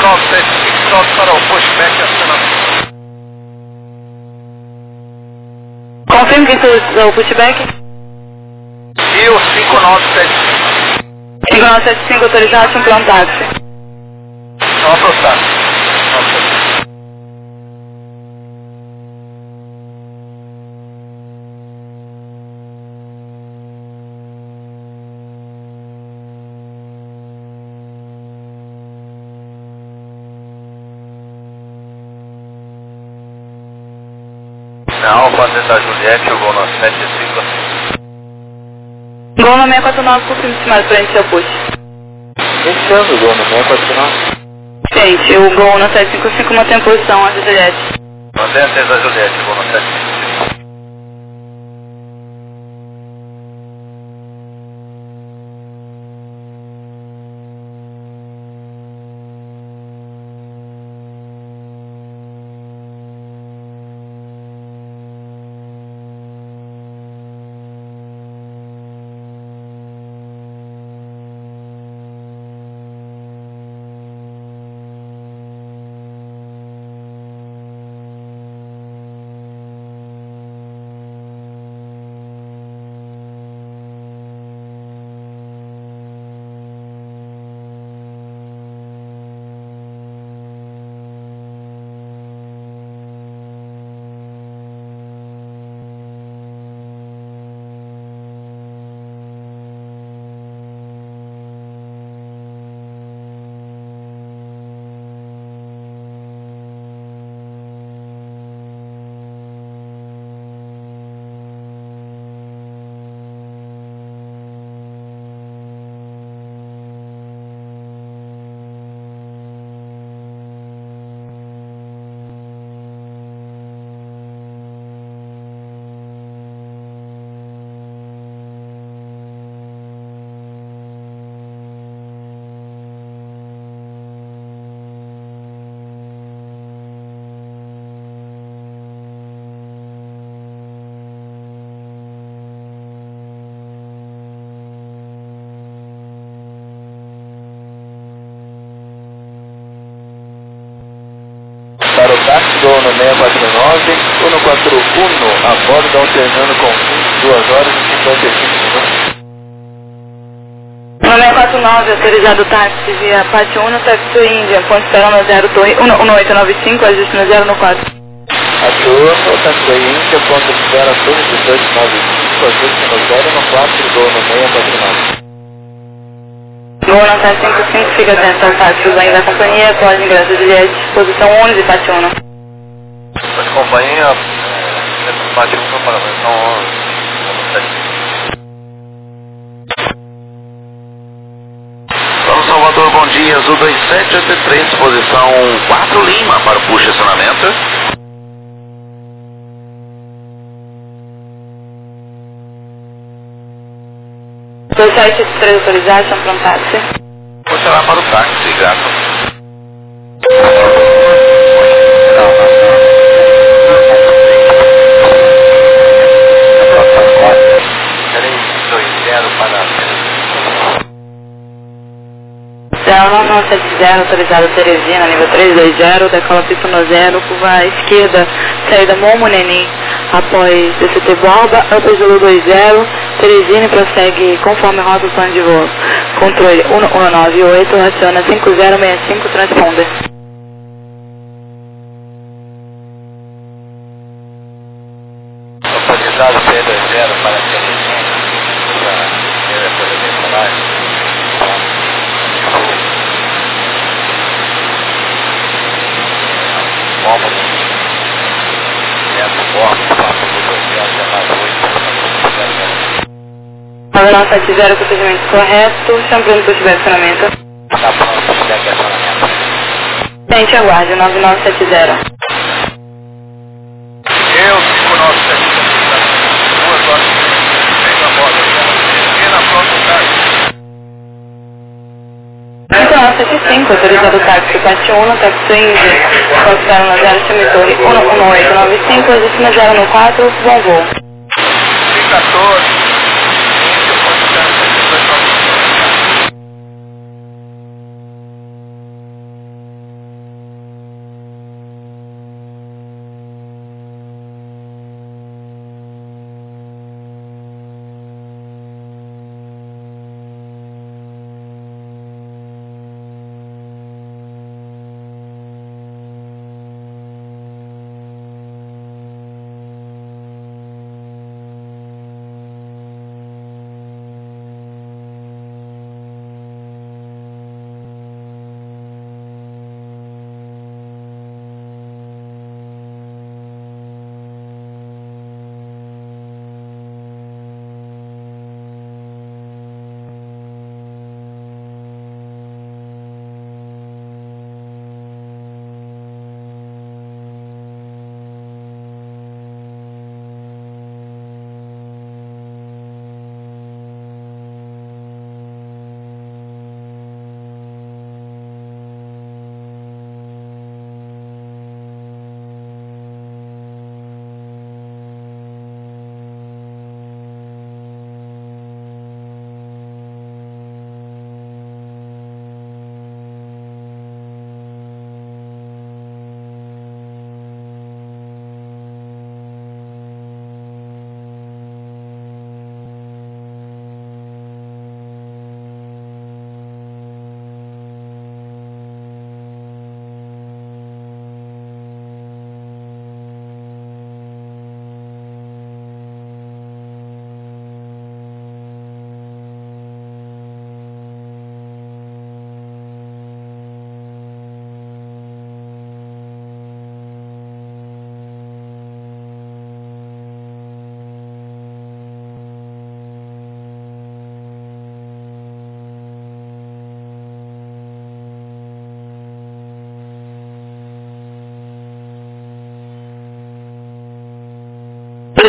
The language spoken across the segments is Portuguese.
5975 para o pushback acionamento. Confirme que utilizou o pushback. E o 5975. 5975 autorizado, um plano táxi. Vamos para o táxi. Alfa Delta Juliette, o voo no 755. Gol no 649, confirme estimado para iniciar o push. Iniciando o gol no 649. Gente, o Gol no 755 mantém a posição, a Juliette. Mantém a Delta Juliette, o voo no 755. Para o táxi do no 649, 141, a bordo alternando com 2 horas e 55 minutos. No 649, autorizado o táxi via Pátio 1, táxi Índia, ponto esperando 0, torre 1895, ajuste no 0 no 4. Aturno, táxi Índia, ponto espera torre 1895, ajuste no 0 no 4 do no 649. Gol no 755, fica atento ao táxi do da companhia, pode ingresso Juliette, posição 11, Pátio 1. Mas companhia, Pátio 1 para a posição 11. Vamos Salvador, bom dia, Azul 2783, posição 4 Lima para o push estacionamento. Dois 783 autorizados, são para um táxi. Funcionar para o táxi, gato. Célula 970, autorizado Teresina, nível 320, decola pico no 0, curva à esquerda, saída Momo Nenim, após DCT Borba, Upper Zulu 20, Teresina e prossegue conforme rota do plano de voo. Controle 1198, raciona 5065, transponder. Autorizado P20 para Teresina, primeira coisa mencionar. Vamos. Dentro do bordo, 9970, procedimento correto, chamando para o estacionamento. Tá pronto, pushback acionamento. Gente, aguarde, 9970. Eu, 5970, 2 horas e 36 na borda, Teresina, pronto, táxi. 5975, autorizado o táxi Pátio 1, táxi Índia, considera no 0, chame torre 11895, ajuste no 0 no 4, bom voo. 14.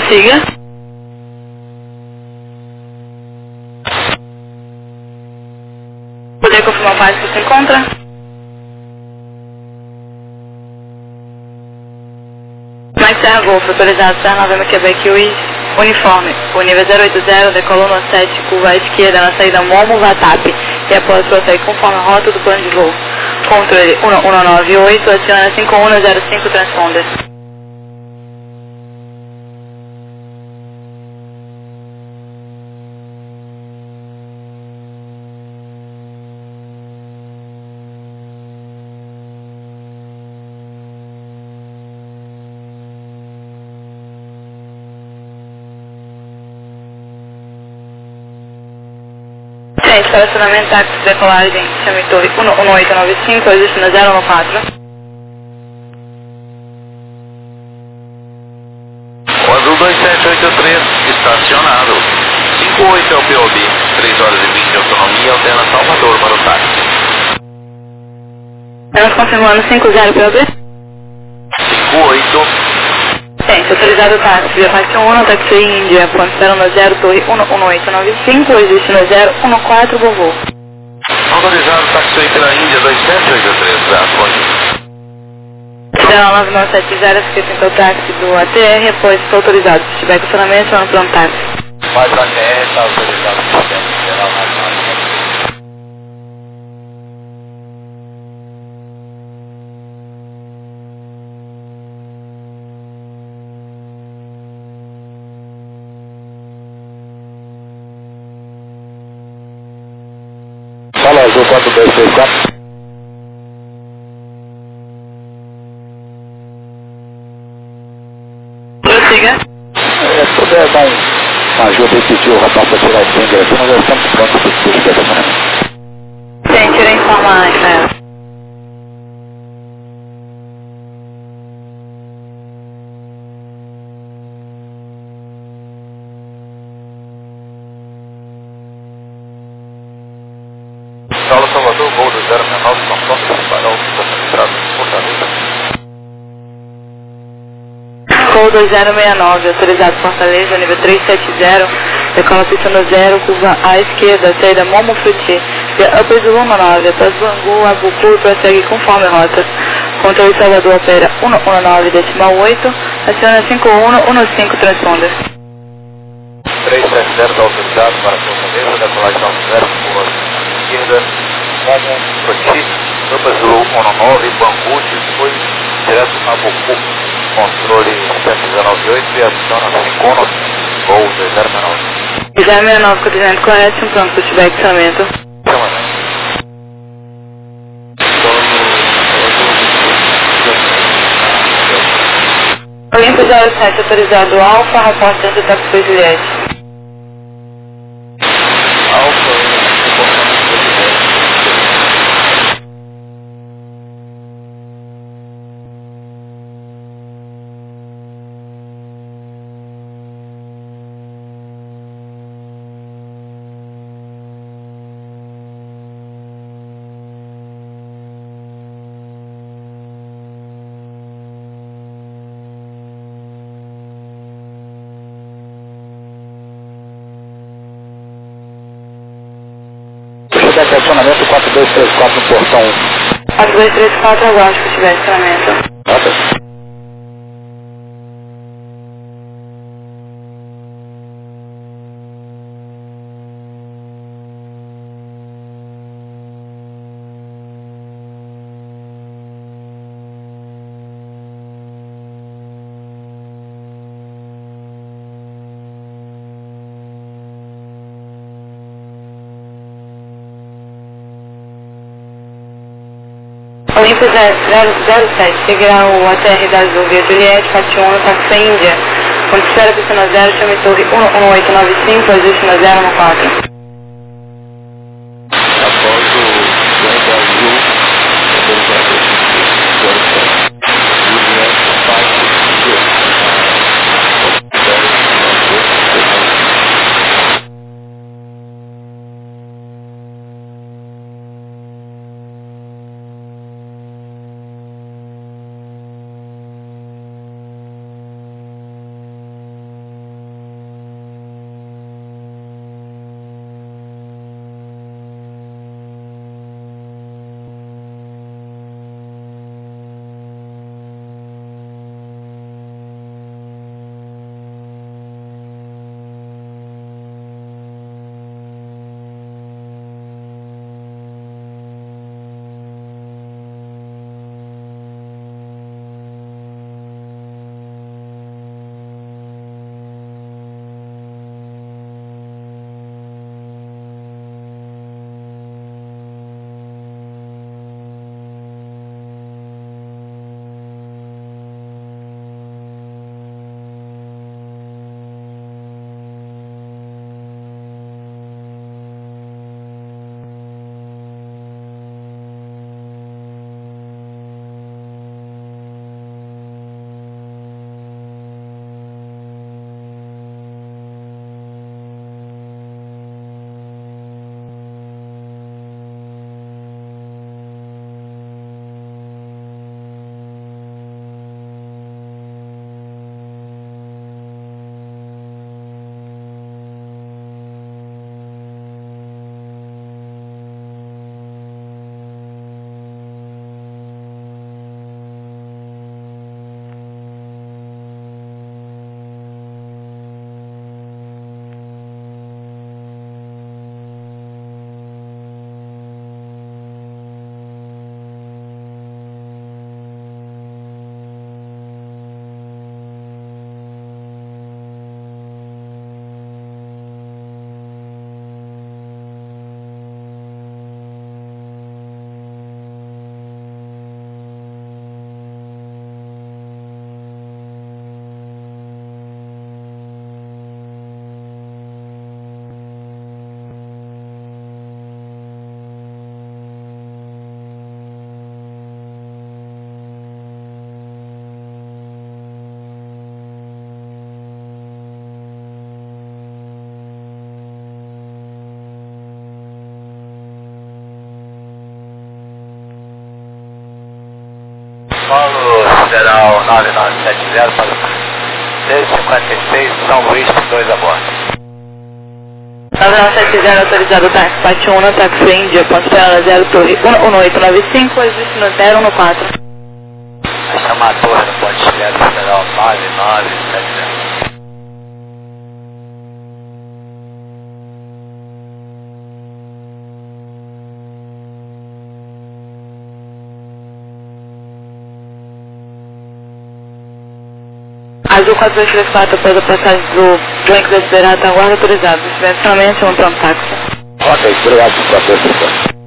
Prossiga. Poder confirmar o página que você encontra? Mike Serra Golf, autorizado Serra Novembro Quebec Uniforme. O nível 080, decolou no 7, curva à esquerda na saída Momo Vatap e após prossegue conforme a rota do plano de voo. Controle 1198, aciona 5105 transponder. Estacionamento táxi de decolagem, chame torre 11895, existe no 014. O azul 2783, estacionado. 58 é o POB, 3 horas e 20 de autonomia, alterna Salvador para o táxi. Estamos confirmando 50 POB? 58. Gente, autorizado o táxi, via parte 1, táxi Índia, ponto 0 torre 11895, existe no 014, vovô. Autorizado táxi pela Índia 2783, Braço. 09970, escrito então o táxi do ATR, após está autorizado. Se tiver questionamento, chama para um táxi. Mas a TR está autorizado por tempo geral na Fala, azul 4264. Prossiga. Se puder dar uma ajuda e pedir o rapaz para tirar o finger aqui, nós já estamos prontos para o curso de estacionamento. Sim, tira informar, Rafael. Saulo Salvador, voo do 069, São Paulo, para o estacionamento de Fortaleza. Voo 2069, autorizado Fortaleza, nível 370, decola pista no 0, curva à esquerda, saída Momo Fruti, via Upper Zuluma 9, após Bangu, Abucu e prossegue conforme rota. Controle Salvador opera 119,8, aciona 5115 transponder. 370 está autorizado para Fortaleza, decolagem ao 0, curva à esquerda, Momo Fruti, Upper Zulu 19, Bangu, depois direto a Bucu. Controle 7198 e aciona 5 voo 209. 069, coordenado correto, pronto para o tiver equipamento. Olimpo 07, autorizado Alfa, reporte dentro do táxi Juliette. Alfa, estacionamento 4234 no portão 1. 4234, aguarde que tiver equipamento. Nota. Olimpo 007, seguirá o ATR da Azul via Juliette, parte 1, táxi Índia. Quando espera pista no 0, chame torre 11895, existe no 014. Após o Grande Azul, autorizado Juliette, parte 2. 9970 para 656, São Luís, 2 a bordo. 9970 autorizado táxi, parte 1, táxi Índia, ponto para 0, torre 1895, ajuste no 014. Vai chamar a torre do ponto chileno federal 9970. Azul 4234, após a passagem do Blanco da Esperata, aguarda autorizado. Se tiver finalmente, um pronto táxi. Ok, obrigado por 4234.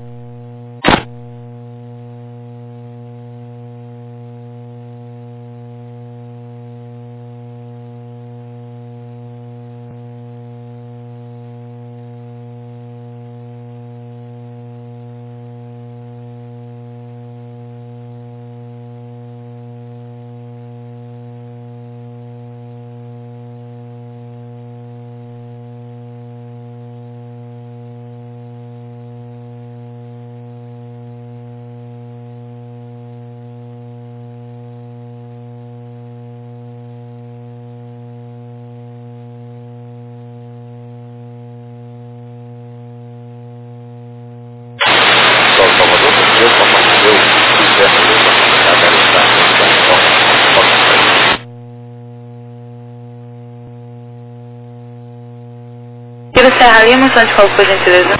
Kilo Serra Lima, São de Fogo, por gentileza.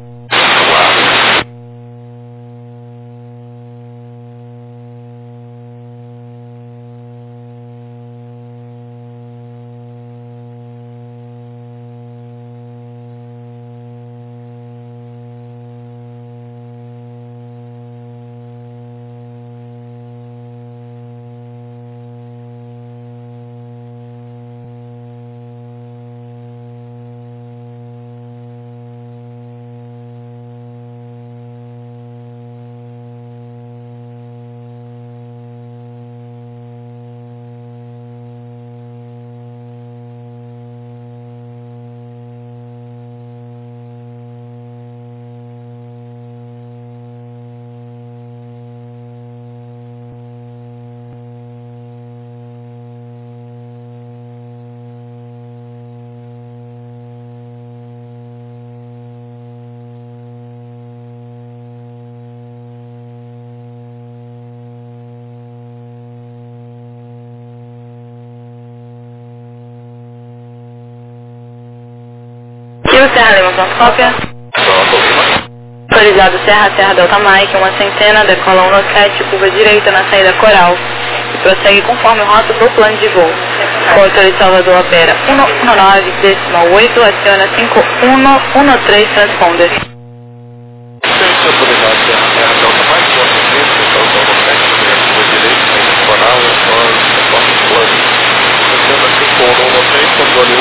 Kilo Serra Lima, pronto, cópia. Autorizado Serra Delta Mike, uma centena, decola 17, curva direita na saída Coral. E prossegue conforme o rota do plano de voo. Porto de Salvador opera 119,8, aciona 5113 transponder. Autorizado Serra Delta Mike, uma centena, decola 17, curva direita na saída Coral, conforme o plano. Centena 5113, controle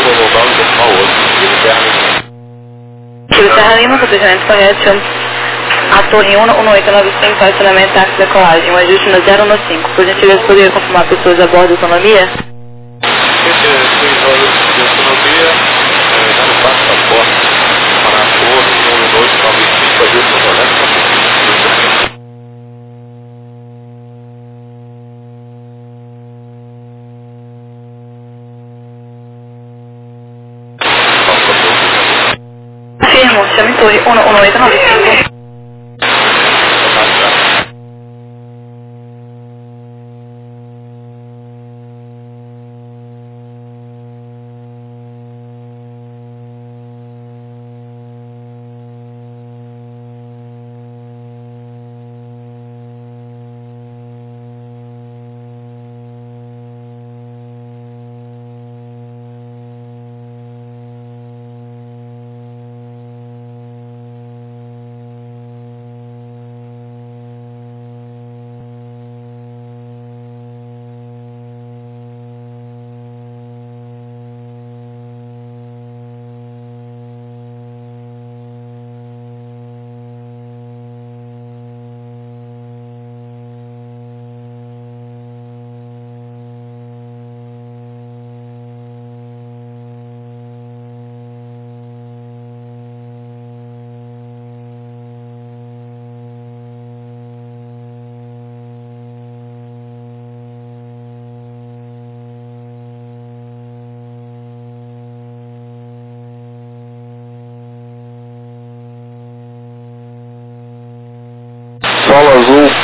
199,8. Kilo Serra Lima, procedimento correto. A torre 1895, estacionamento táxi decolagem, um ajuste no 015. Por gentileza, poderia confirmar pessoas a bordo da autonomia? 6 horas de autonomia, já no passaporte para a torre 1895, ajuste no 015. Afirmo, chame torre 1895.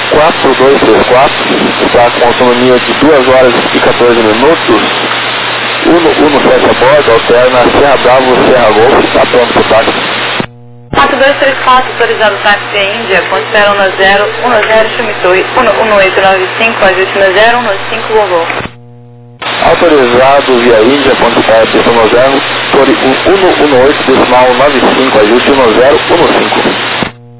4234, está com autonomia de 2 horas e 14 minutos. Uno fecha a bordo, alterna Serra Bravo, Serra Golf, está pronto para o táxi. 4234, autorizado táxi Índia, ponto 010, Shumitoi, 1895, ajuste no 015, Volvo. Autorizado via Índia, ponto pista no 0, por 118,95, ajuste no 015.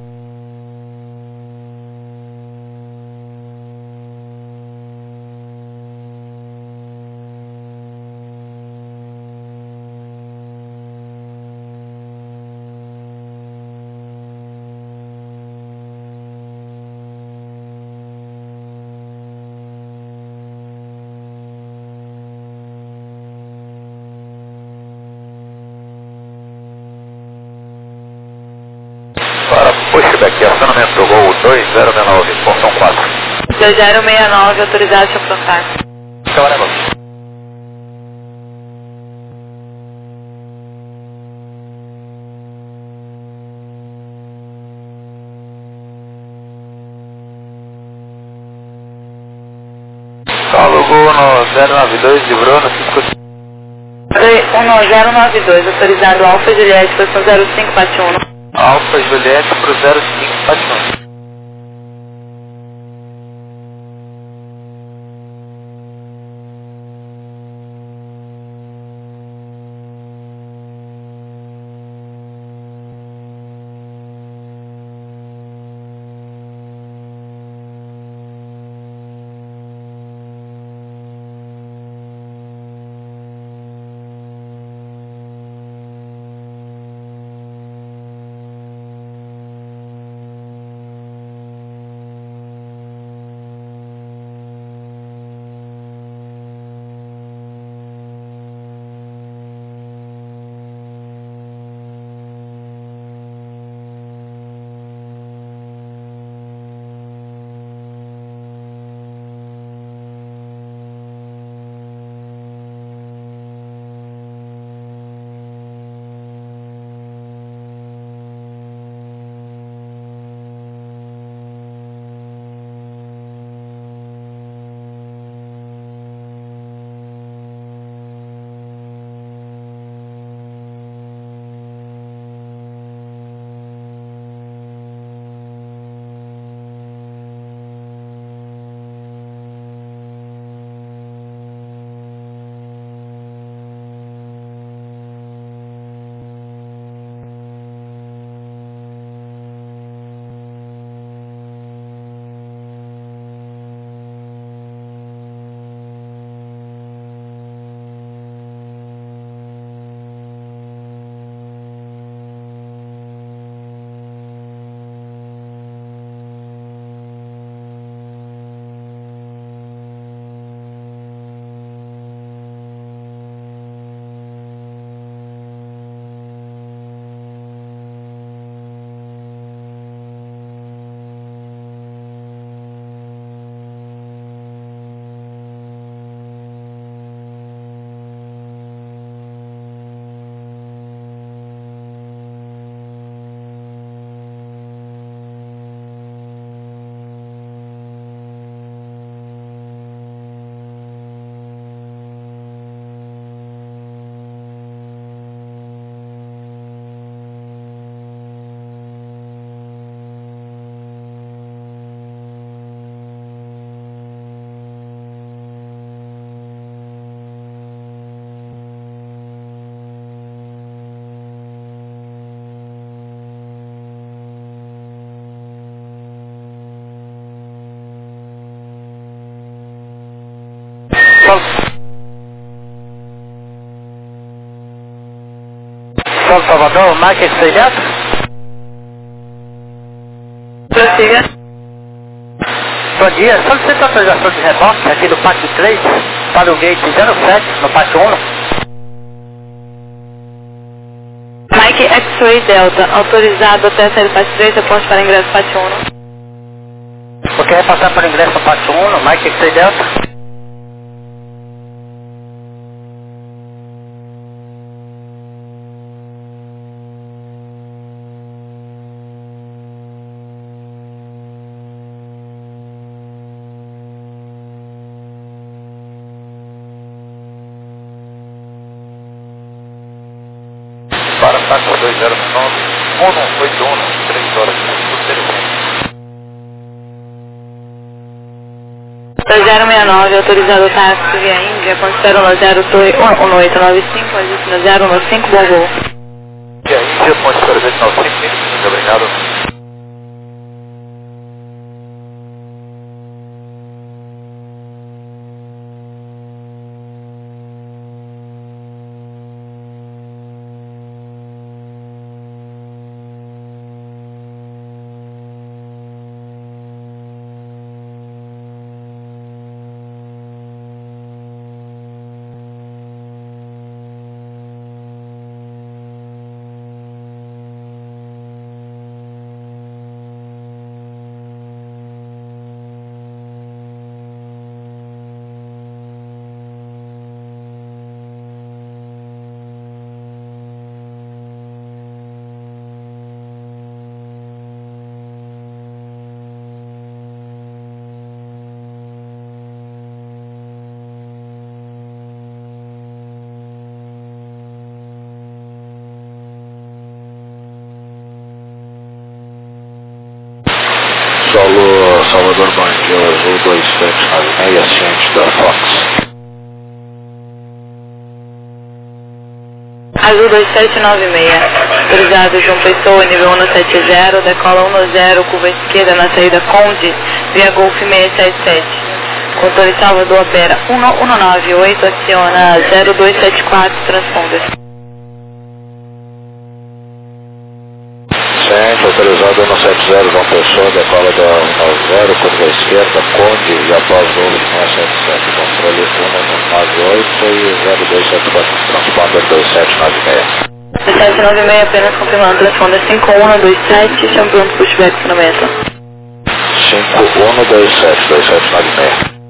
Para pushback, acionamento do voo 2069, Portão 4. 2069, autorizado chofão táxi. Câmara negócio. Alugou no 092, livrou no 5... 1092, autorizado Alfa Juliette, posição 05, bate 1. Alfa Juliette pro 05, Fátima. São Salvador, marca esse direto? Prossiga. Bom dia, solicito autorização de reboque aqui do pátio 3 para o gate 07 no pátio 1. Mike X-Ray Delta, autorizado até sair do pátio 3, reporte para ingresso pátio 1. Porque vai passar para o ingresso no pátio 1, no Mike X-Ray Delta. táxi 2069, 181, 3 horas e 5 Teresina. 2069, autorizado o táxi via Índia, considera 1895, agente 015, bom voo. E aí, Índia, ponte 4895, obrigado. Solo Salvador Banjo, Azul 2796, ciente da Fox. Azul 2796, autorizado João Pessoa, nível 170, decola 10, curva esquerda na saída Conde, via Golf 677. Controle Salvador opera 1198, aciona 0274, transponder. Ciente, autorizado 170, João Pessoa, decola da 10, curva esquerda, Conde, e após Golf 677, controle 198 e 0274, transponder 2796. 2796, apenas confirmando, transponder 5127, chama pronto, pushback, fundamento. 5127, 2796.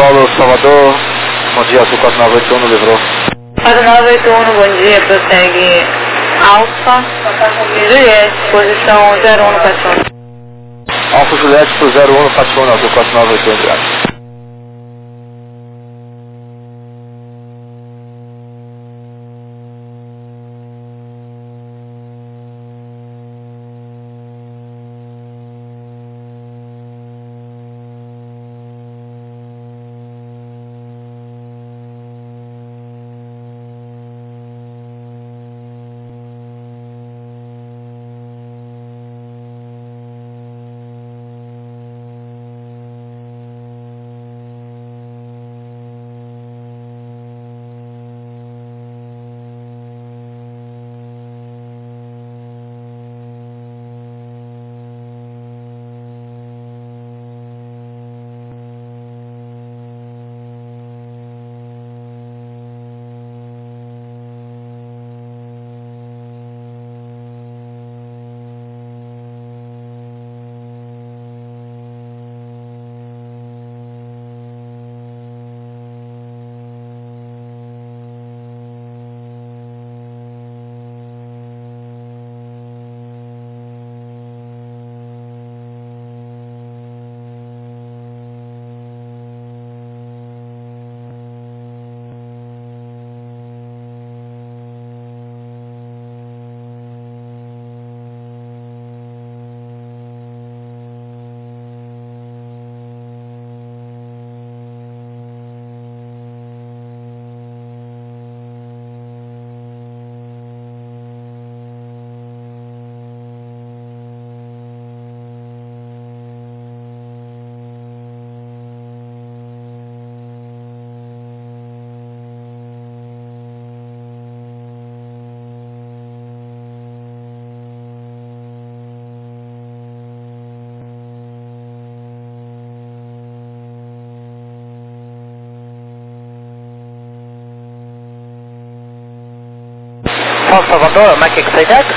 Paulo Salvador, bom dia, Azul 4981, livrou. 4981, bom dia, prossegue Alfa Juliette, posição 01 no Paixão. Alfa Juliette pro 01 no Paixão, Azul 4981, obrigado. Salvador, Mike X-Ray Delta?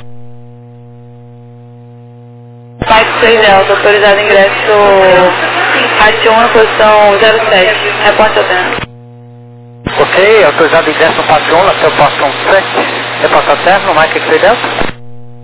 Mike X-Ray Delta, autorizado ingresso parte 1 na posição 07, reporte alterno. Ok, autorizado ingresso no parte 1, até o parte 17, reporte alterno, Mike X-Ray Delta?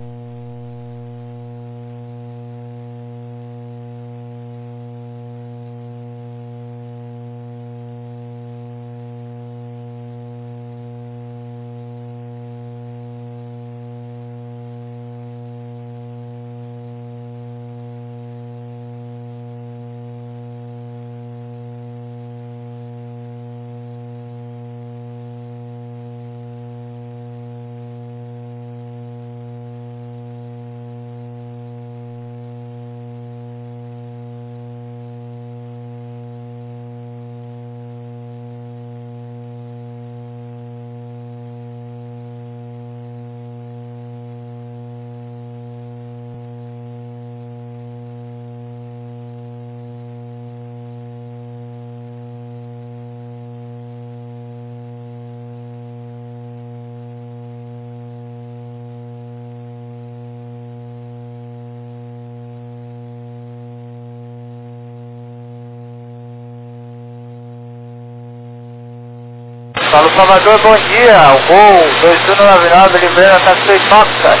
Paulo Salvador, bom dia, o voo 2199 Livrando a Taxi Fox.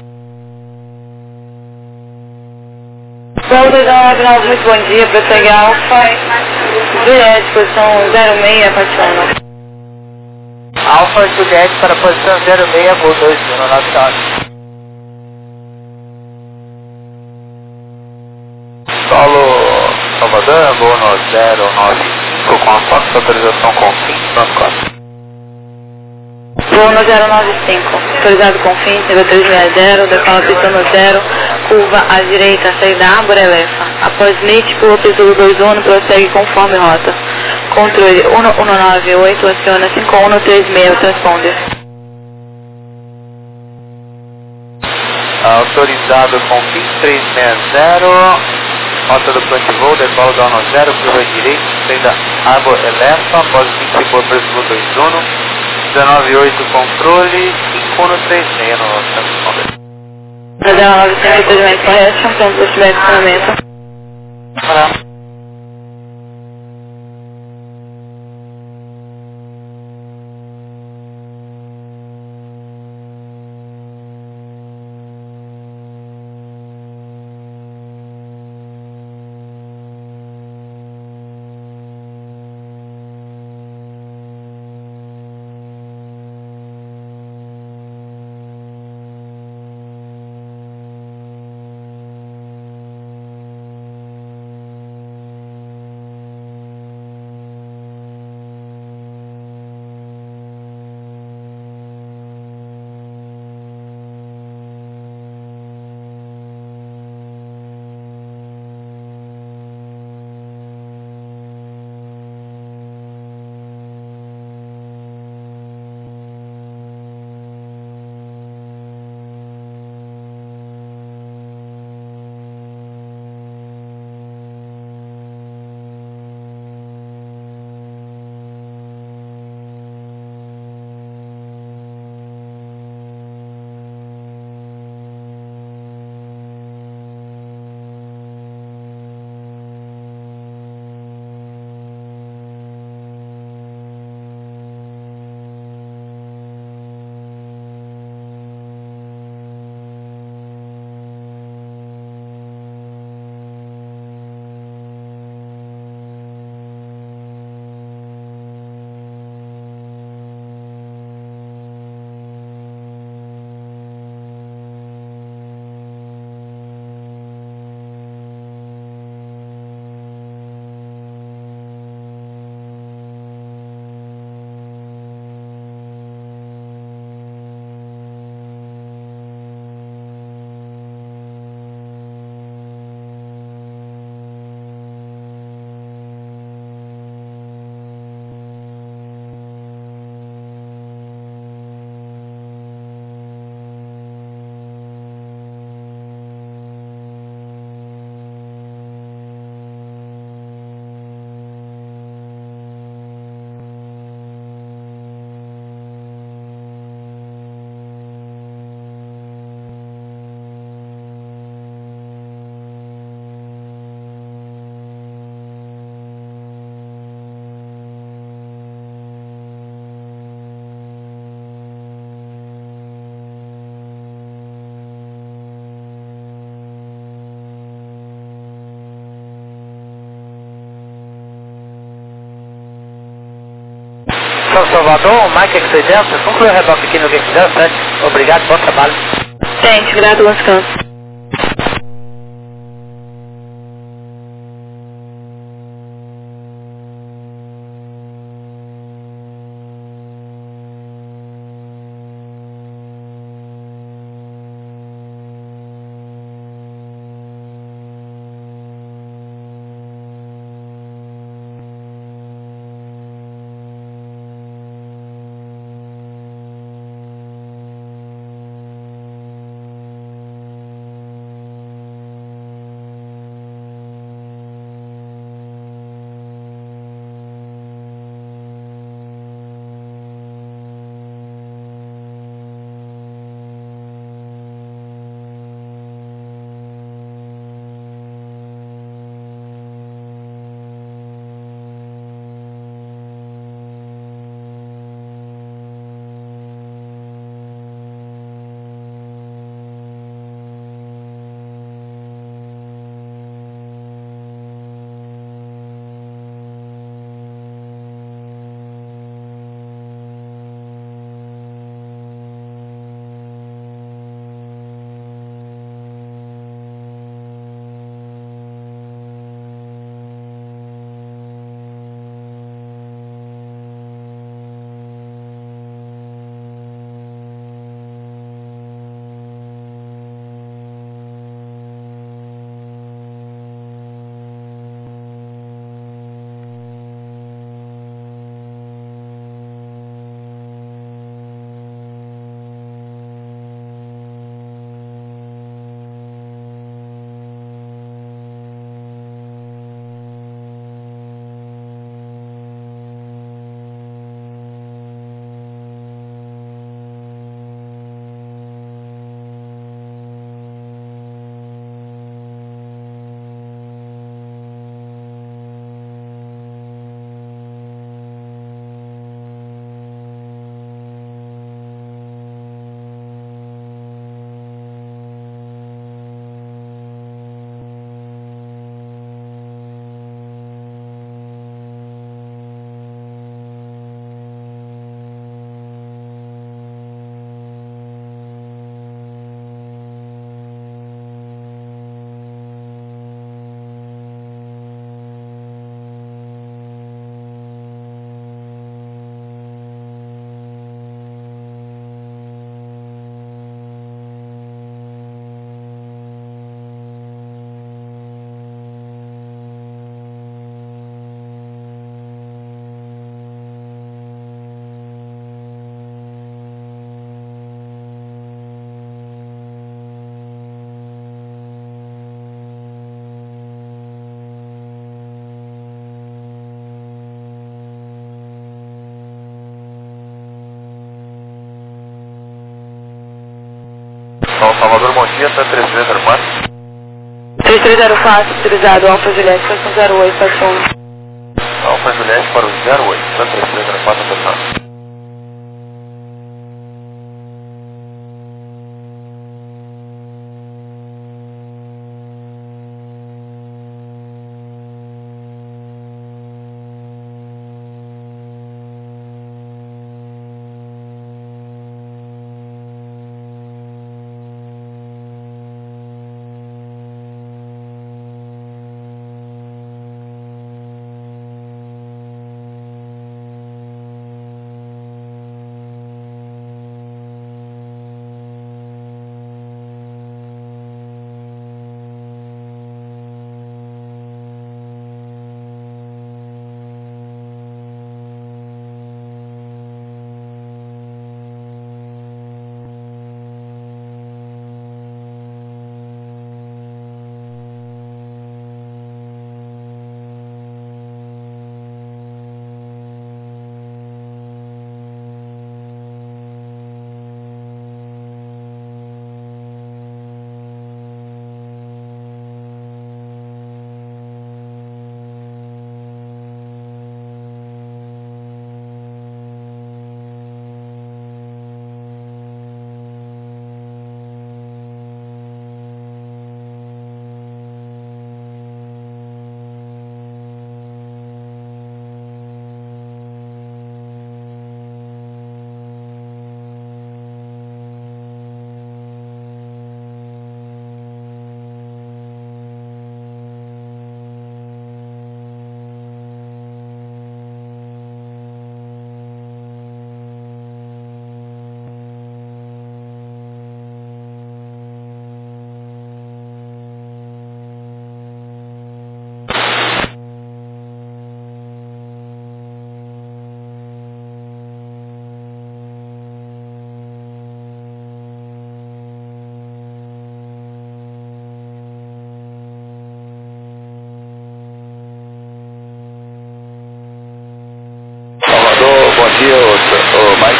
Voo 2199, muito bom dia, prossegue Alfa Juliette, posição 06, Paixão. Alfa Juliette para a posição 06, voo 2199. Paulo Salvador, voo no 095 com a Fox, autorização com fim, pronto, 4. Voo no 095, autorizado com fim, nível 360, decola pista no 0, curva à direita, saída Arbor Elefa. Após NIT, pula pista do 21, prossegue conforme rota. Controle 1198, aciona 5136, transponder. Autorizado com fim 360, rota do plano de voo, decola do 10, curva à direita, saída Arbor Elefa, após NIT, pula pista do 21. 198 controle, 5136 no transponder. 195 procedimento correto, pronto para estiver funcionamento. São Salvador, Mike X-Ray Delta, conclui o reboque aqui no gate 07. Obrigado, bom trabalho. Gente, grato, bom descanso. São Salvador, bom dia, tá 3304. 3304, utilizado Alfa Juliette, estação 08, estação 1. Alfa Juliette para o 08, tá 3304, atenção.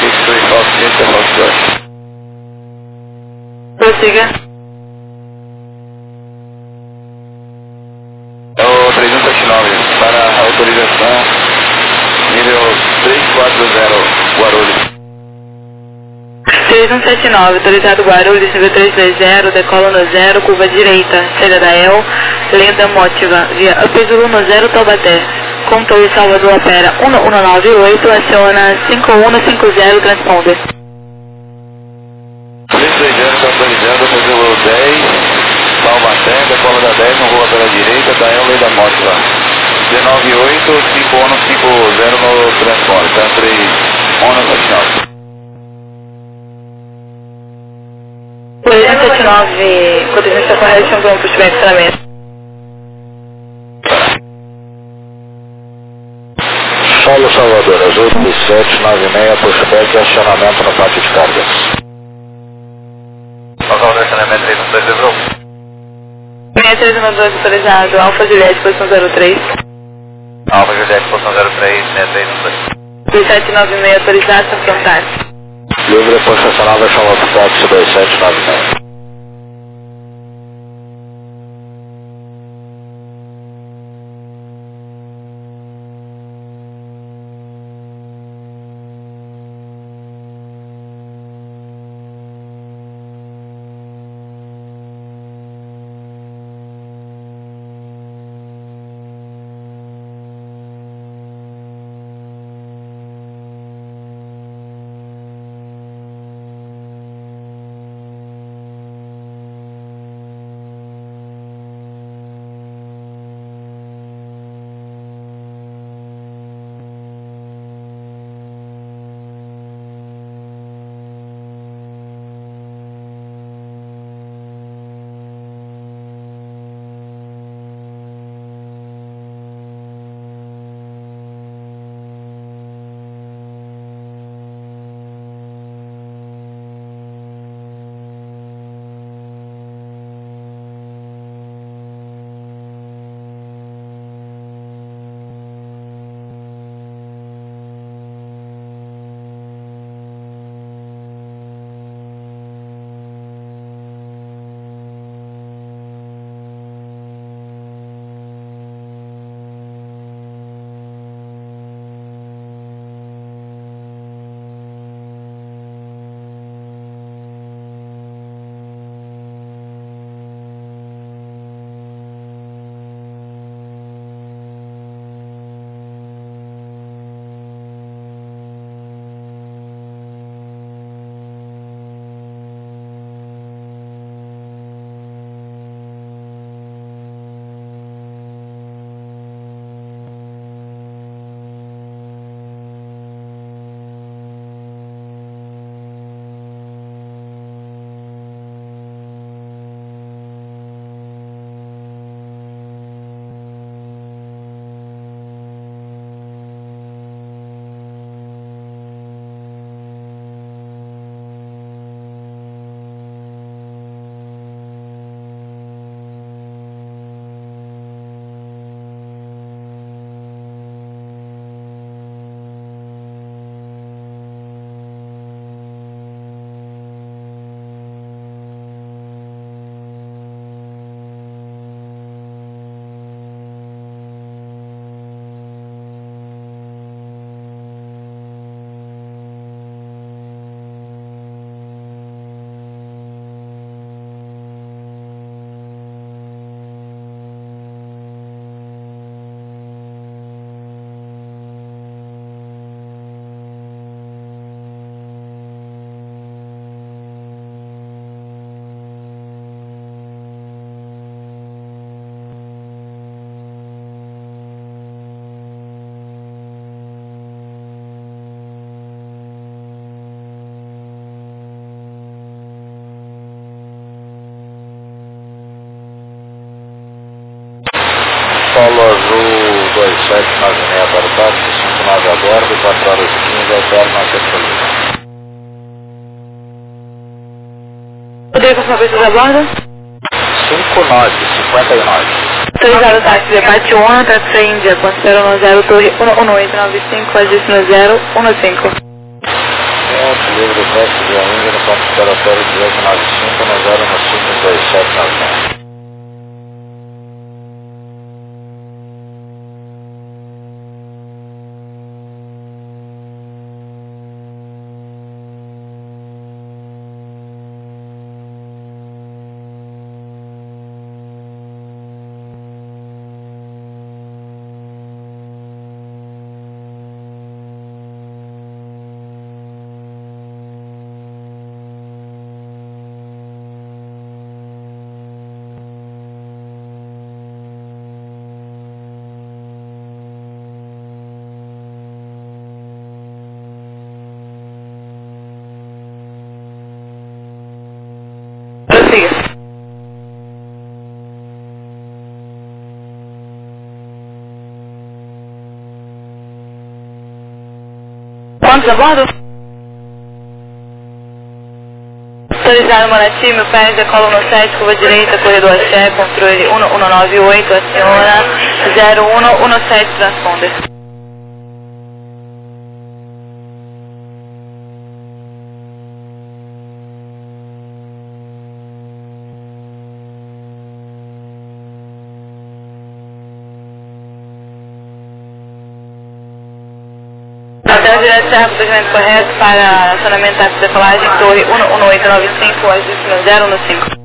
385, default 2. Prossiga. É o 3179, para autorização, nível 340, Guarulhos. 3179, autorizado Guarulhos, nível 320, decola no 0, curva direita, saída da El, Lenda Mótiva, via Up Zulu no 0, Taubaté. Controle Salvador opera 1198, aciona 5150, transponder. 330, está autorizando, Up Zulu 10, Taubaté, decola da 10, no rua pela direita, da El, Lenda Mótiva. 198, 5150 no transporte, tá 3179. 379, continência correção para um pushback tratamento. Solo Salvador, Azul 1796, pushback e acionamento no pátio de cargas. Local de acionamento 312 Azul. 6312 autorizado, Alfa Juliette, posição 03. Alfa Juliette, posição 03, 6312. 2796 autorizado, São Frontais. Livre posicional versão Off-Taxi 2796. Solo Azul 2796 para o táxi, 59 a bordo, 4 horas e 15, altera na centralina. Poderia confirmar a pessoa a bordo? 59. Autorizado o táxi de parte 1, táxi Índia, considero no 0, torre 11895, agisse no 0, 15. livre do teste de ainda no ponto operatório 1895 no 0 no 52799. Prossiga. Quantos a bordo? Autorizado Manatí, pés, decola no 7, curva direita, corredor Axé, controle 1198, aciona 0117, transponder. Até o direto serra, procedimento correto para acionamento da decolagem, torre 11895, ajuste 015.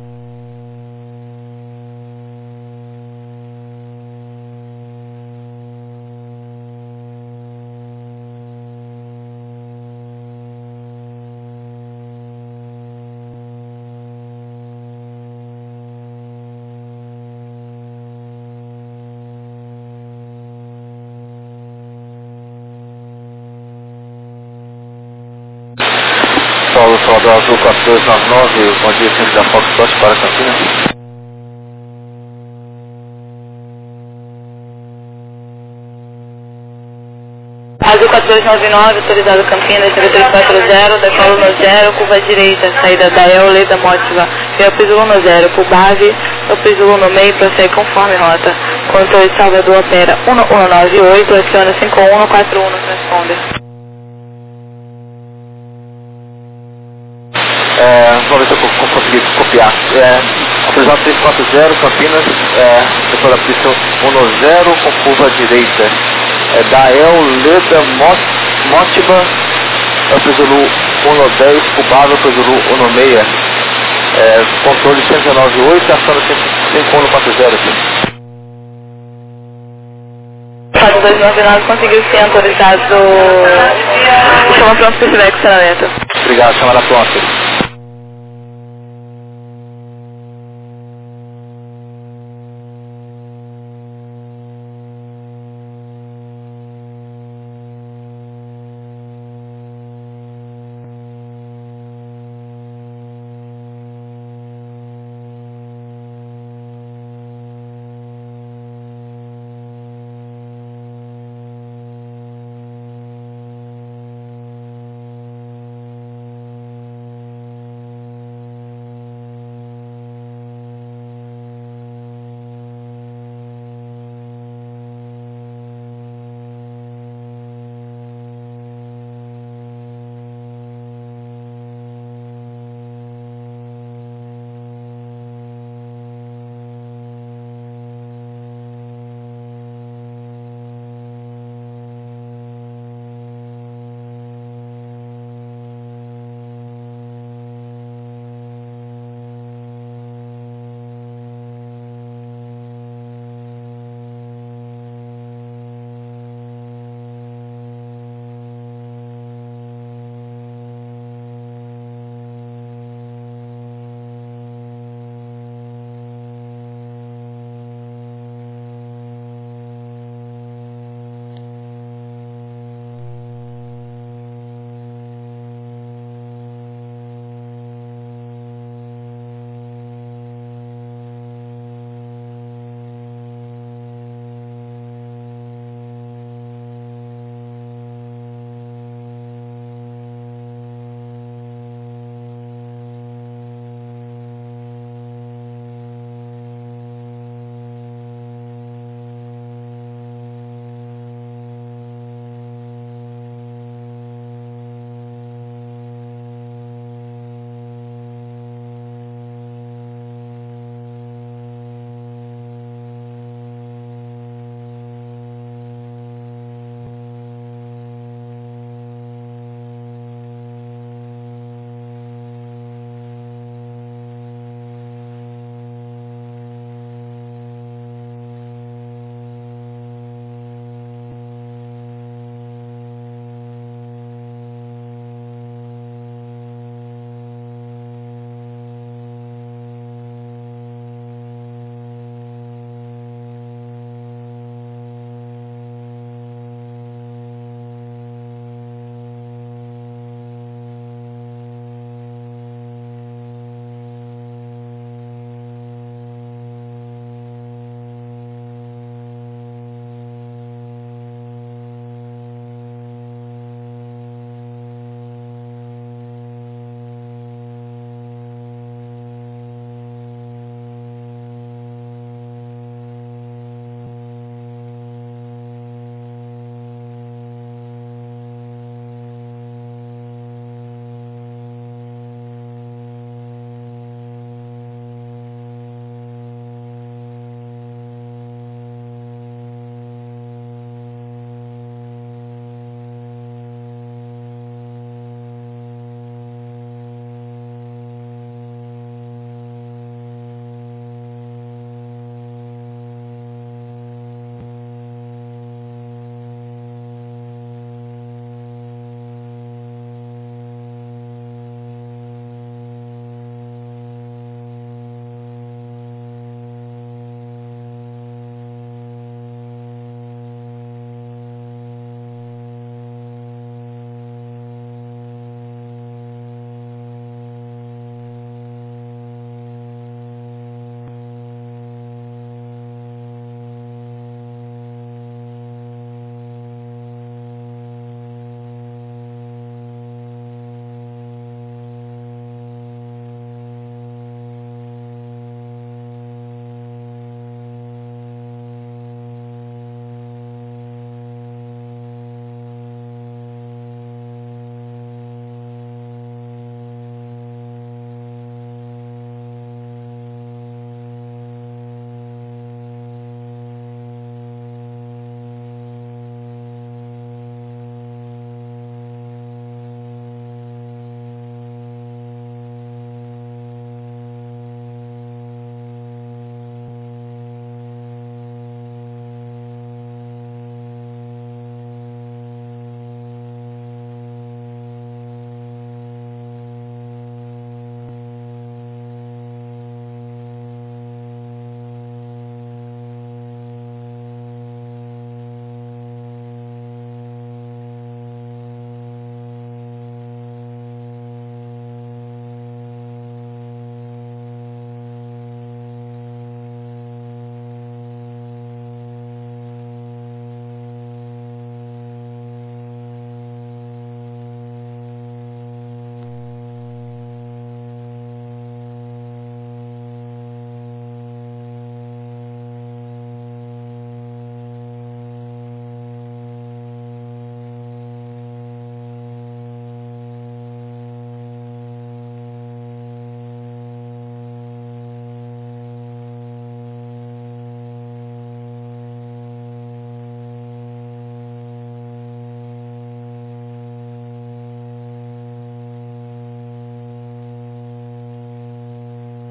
Paulo Soldado Azul 4299, bom dia, centro da Foxtrot para Campinas. Azul 4299, autorizado Campinas, 0340, decola no 0, curva direita, saída da Eoleda Mótiva, via Piso no 0, por base, o Piso no meio, prossegue conforme rota. Controle Salvador opera 1198, aciona 5141 no transponder. Vamos ver se eu consegui copiar. Autorizado 340, Campinas, depois da pista 10, com curva direita. Da Eoleda Mótiva, Pesulu 110, Cubável, Pesulu 16. Controle 198, aciona 5140 aqui. 4299 conseguiu ser autorizado. Chama pronto para esse acionamento. Obrigado, chamada pronta.